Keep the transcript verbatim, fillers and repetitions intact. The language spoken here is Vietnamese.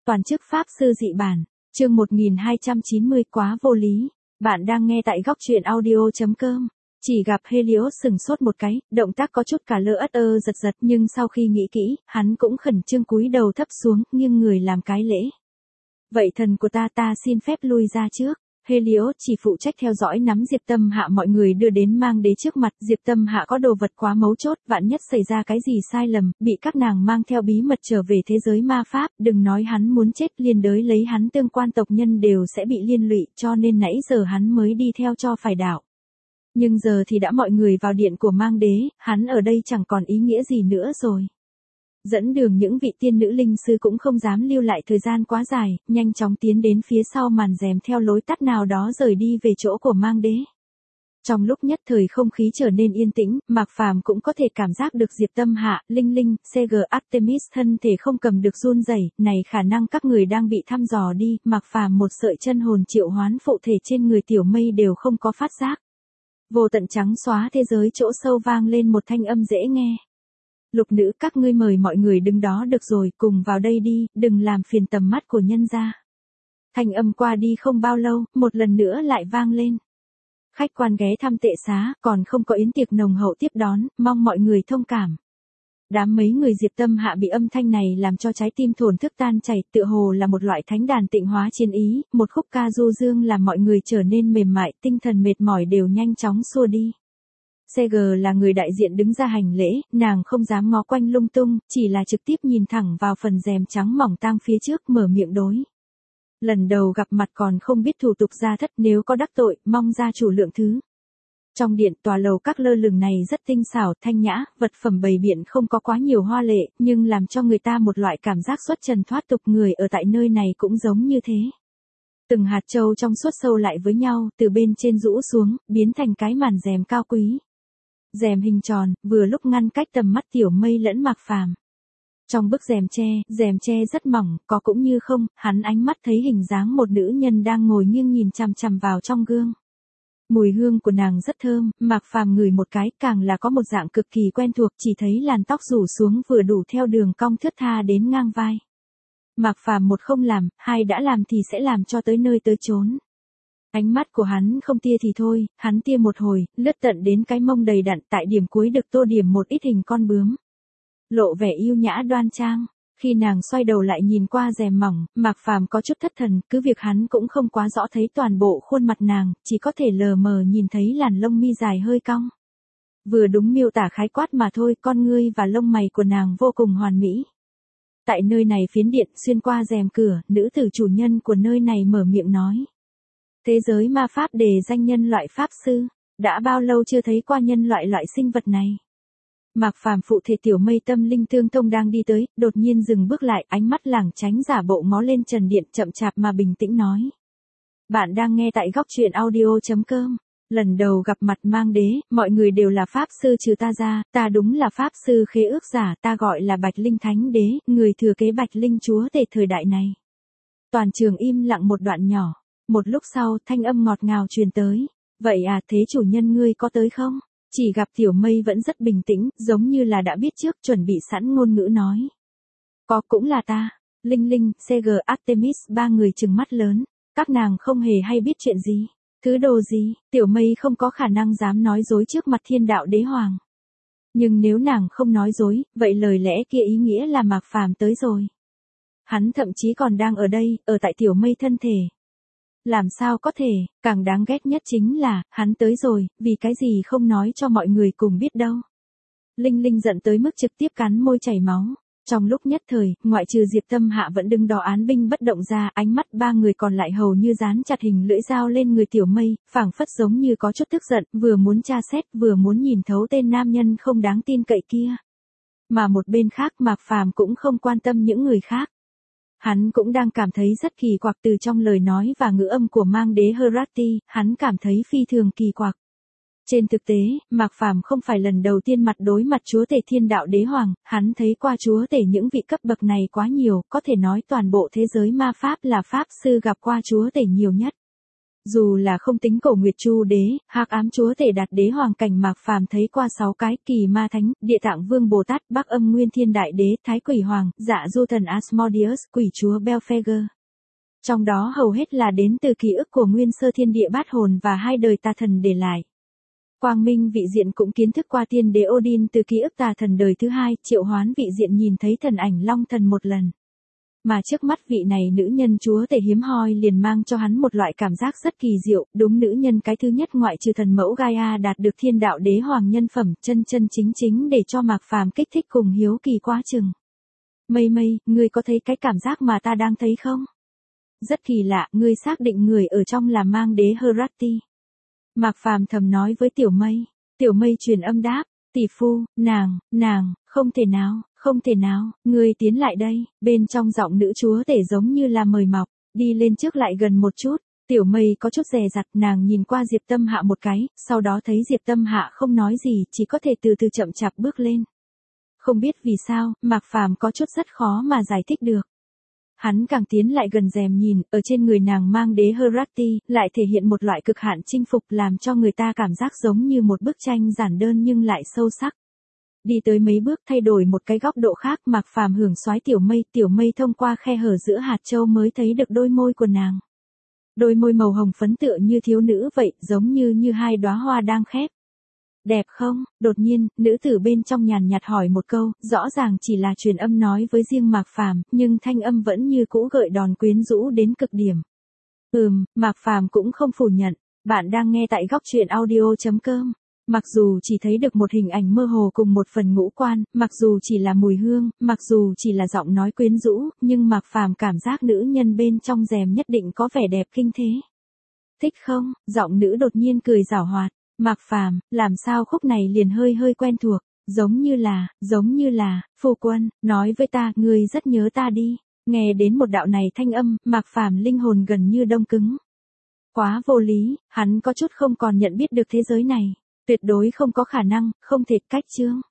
Toàn chức pháp sư dị bản, chương một nghìn hai trăm chín mươi quá vô lý. Bạn đang nghe tại góc truyện audio chấm com. Chỉ gặp Helios sừng sốt một cái, động tác có chút cả lơ ất ơ giật giật, nhưng sau khi nghĩ kỹ, hắn cũng khẩn trương cúi đầu thấp xuống, nghiêng người làm cái lễ. Vậy thần của ta ta xin phép lui ra trước. Helios chỉ phụ trách theo dõi nắm Diệp Tâm Hạ mọi người đưa đến mang đế trước mặt. Diệp Tâm Hạ có đồ vật quá mấu chốt, vạn nhất xảy ra cái gì sai lầm, bị các nàng mang theo bí mật trở về thế giới ma pháp, đừng nói hắn muốn chết, liên đới lấy hắn tương quan tộc nhân đều sẽ bị liên lụy, cho nên nãy giờ hắn mới đi theo cho phải đạo. Nhưng giờ thì đã mọi người vào điện của mang đế, hắn ở đây chẳng còn ý nghĩa gì nữa rồi. Dẫn đường những vị tiên nữ linh sư cũng không dám lưu lại thời gian quá dài, nhanh chóng tiến đến phía sau màn rèm theo lối tắt nào đó rời đi về chỗ của mang đế. Trong lúc nhất thời không khí trở nên yên tĩnh, Mạc Phàm cũng có thể cảm giác được Diệp Tâm Hạ, Linh Linh, xê giê Artemis thân thể không cầm được run rẩy, này khả năng các người đang bị thăm dò đi. Mạc Phàm một sợi chân hồn triệu hoán phụ thể trên người Tiểu Mây đều không có phát giác. Vô tận trắng xóa thế giới chỗ sâu vang lên một thanh âm dễ nghe. Lục nữ, các ngươi mời mọi người đứng đó được rồi, cùng vào đây đi, đừng làm phiền tầm mắt của nhân gia. Thanh âm qua đi không bao lâu, một lần nữa lại vang lên. Khách quan ghé thăm tệ xá, còn không có yến tiệc nồng hậu tiếp đón, mong mọi người thông cảm. Đám mấy người Diệp Tâm Hạ bị âm thanh này làm cho trái tim thổn thức tan chảy, tựa hồ là một loại thánh đàn tịnh hóa chiến ý, một khúc ca du dương làm mọi người trở nên mềm mại, tinh thần mệt mỏi đều nhanh chóng xua đi. xê giê là người đại diện đứng ra hành lễ, nàng không dám ngó quanh lung tung, chỉ là trực tiếp nhìn thẳng vào phần rèm trắng mỏng tang phía trước, mở miệng đối. Lần đầu gặp mặt còn không biết thủ tục gia thất, nếu có đắc tội, mong gia chủ lượng thứ. Trong điện, tòa lầu các lơ lửng này rất tinh xảo, thanh nhã, vật phẩm bày biện không có quá nhiều hoa lệ, nhưng làm cho người ta một loại cảm giác xuất trần thoát tục, người ở tại nơi này cũng giống như thế. Từng hạt châu trong suốt sâu lại với nhau, từ bên trên rũ xuống, biến thành cái màn rèm cao quý. Rèm hình tròn, vừa lúc ngăn cách tầm mắt Tiểu Mây lẫn Mạc Phàm. Trong bức rèm tre, rèm tre rất mỏng, có cũng như không, hắn ánh mắt thấy hình dáng một nữ nhân đang ngồi nghiêng nhìn chằm chằm vào trong gương. Mùi hương của nàng rất thơm, Mạc Phàm ngửi một cái, càng là có một dạng cực kỳ quen thuộc, chỉ thấy làn tóc rủ xuống vừa đủ theo đường cong thướt tha đến ngang vai. Mạc Phàm một không làm, hai đã làm thì sẽ làm cho tới nơi tới chốn. Ánh mắt của hắn không tia thì thôi, hắn tia một hồi, lướt tận đến cái mông đầy đặn, tại điểm cuối được tô điểm một ít hình con bướm. Lộ vẻ yêu nhã đoan trang. Khi nàng xoay đầu lại nhìn qua rèm mỏng, Mạc Phàm có chút thất thần, cứ việc hắn cũng không quá rõ thấy toàn bộ khuôn mặt nàng, chỉ có thể lờ mờ nhìn thấy làn lông mi dài hơi cong. Vừa đúng miêu tả khái quát mà thôi, con ngươi và lông mày của nàng vô cùng hoàn mỹ. Tại nơi này phiến điện, xuyên qua rèm cửa, nữ tử chủ nhân của nơi này mở miệng nói. Thế giới ma pháp đề danh nhân loại pháp sư, đã bao lâu chưa thấy qua nhân loại loại sinh vật này. Mạc Phàm phụ thể Tiểu Mây tâm linh tương thông đang đi tới, đột nhiên dừng bước lại, ánh mắt lảng tránh giả bộ ngó lên trần điện, chậm chạp mà bình tĩnh nói. Bạn đang nghe tại góc truyện audio chấm com. Lần đầu gặp mặt mang đế, mọi người đều là pháp sư trừ ta ra, ta đúng là pháp sư khế ước giả, ta gọi là Bạch Linh Thánh Đế, người thừa kế Bạch Linh Chúa tể thời đại này. Toàn trường im lặng một đoạn nhỏ. Một lúc sau, thanh âm ngọt ngào truyền tới. Vậy à, thế chủ nhân ngươi có tới không? Chỉ gặp Tiểu Mây vẫn rất bình tĩnh, giống như là đã biết trước, chuẩn bị sẵn ngôn ngữ nói. Có, cũng là ta. Linh Linh, xê giê Artemis, ba người trừng mắt lớn. Các nàng không hề hay biết chuyện gì. Thứ đồ gì, Tiểu Mây không có khả năng dám nói dối trước mặt Thiên Đạo Đế Hoàng. Nhưng nếu nàng không nói dối, vậy lời lẽ kia ý nghĩa là Mạc Phàm tới rồi. Hắn thậm chí còn đang ở đây, ở tại Tiểu Mây thân thể. Làm sao có thể, càng đáng ghét nhất chính là, hắn tới rồi, vì cái gì không nói cho mọi người cùng biết đâu. Linh Linh giận tới mức trực tiếp cắn môi chảy máu. Trong lúc nhất thời, ngoại trừ Diệp Tâm Hạ vẫn đứng đó án binh bất động ra, ánh mắt ba người còn lại hầu như dán chặt hình lưỡi dao lên người Tiểu Mây, phảng phất giống như có chút tức giận, vừa muốn tra xét, vừa muốn nhìn thấu tên nam nhân không đáng tin cậy kia. Mà một bên khác Mạc Phàm cũng không quan tâm những người khác. Hắn cũng đang cảm thấy rất kỳ quặc từ trong lời nói và ngữ âm của mang đế Herati, hắn cảm thấy phi thường kỳ quặc. Trên thực tế, Mạc Phàm không phải lần đầu tiên mặt đối mặt chúa tể Thiên Đạo Đế Hoàng, hắn thấy qua chúa tể những vị cấp bậc này quá nhiều, có thể nói toàn bộ thế giới ma pháp là pháp sư gặp qua chúa tể nhiều nhất. Dù là không tính Cổ Nguyệt Chu đế, Hắc Ám Chúa Tể Đạt Đế Hoàng Cảnh Mạc Phàm thấy qua sáu cái, Kỳ Ma Thánh, Địa Tạng Vương Bồ Tát, Bắc Âm Nguyên Thiên Đại Đế, Thái Quỷ Hoàng, Dạ Du Thần Asmodeus, Quỷ Chúa Belphegor. Trong đó hầu hết là đến từ ký ức của Nguyên Sơ Thiên Địa Bát Hồn và hai đời Tà Thần để lại. Quang Minh Vị Diện cũng kiến thức qua Tiên Đế Odin từ ký ức Tà Thần đời thứ hai, Triệu Hoán Vị Diện nhìn thấy thần ảnh Long Thần một lần. Mà trước mắt vị này nữ nhân chúa tể hiếm hoi liền mang cho hắn một loại cảm giác rất kỳ diệu, đúng nữ nhân cái thứ nhất ngoại trừ thần mẫu Gaia đạt được thiên đạo đế hoàng nhân phẩm, chân chân chính chính để cho Mạc Phàm kích thích cùng hiếu kỳ quá chừng. Mây Mây, ngươi có thấy cái cảm giác mà ta đang thấy không? Rất kỳ lạ, ngươi xác định người ở trong là mang đế Herati. Mạc Phàm thầm nói với Tiểu Mây. Tiểu Mây truyền âm đáp, tỷ phu, nàng, nàng, không thể nào, không thể nào, ngươi tiến lại đây, bên trong giọng nữ chúa tể giống như là mời mọc, đi lên trước lại gần một chút. Tiểu Mây có chút dè dặt, nàng nhìn qua Diệp Tâm Hạ một cái, sau đó thấy Diệp Tâm Hạ không nói gì, chỉ có thể từ từ chậm chạp bước lên. Không biết vì sao, Mạc Phàm có chút rất khó mà giải thích được. Hắn càng tiến lại gần rèm nhìn, ở trên người nàng mang đế Herati, lại thể hiện một loại cực hạn chinh phục làm cho người ta cảm giác giống như một bức tranh giản đơn nhưng lại sâu sắc. Đi tới mấy bước thay đổi một cái góc độ khác, Mạc Phàm hưởng soái Tiểu Mây, Tiểu Mây thông qua khe hở giữa hạt châu mới thấy được đôi môi của nàng. Đôi môi màu hồng phấn tựa như thiếu nữ vậy, giống như như hai đóa hoa đang khép. Đẹp không? Đột nhiên, nữ tử bên trong nhàn nhạt hỏi một câu, rõ ràng chỉ là truyền âm nói với riêng Mạc Phàm, nhưng thanh âm vẫn như cũ gợi đòn quyến rũ đến cực điểm. Ừm, Mạc Phàm cũng không phủ nhận, bạn đang nghe tại góc truyện audio chấm com. Mặc dù chỉ thấy được một hình ảnh mơ hồ cùng một phần ngũ quan, mặc dù chỉ là mùi hương, mặc dù chỉ là giọng nói quyến rũ, nhưng Mạc Phàm cảm giác nữ nhân bên trong rèm nhất định có vẻ đẹp kinh thế. Thích không? Giọng nữ đột nhiên cười giảo hoạt. Mạc Phàm, làm sao khúc này liền hơi hơi quen thuộc, giống như là, giống như là, phu quân, nói với ta, ngươi rất nhớ ta đi. Nghe đến một đạo này thanh âm, Mạc Phàm linh hồn gần như đông cứng. Quá vô lý, hắn có chút không còn nhận biết được thế giới này. Tuyệt đối không có khả năng, không thể, cách chương.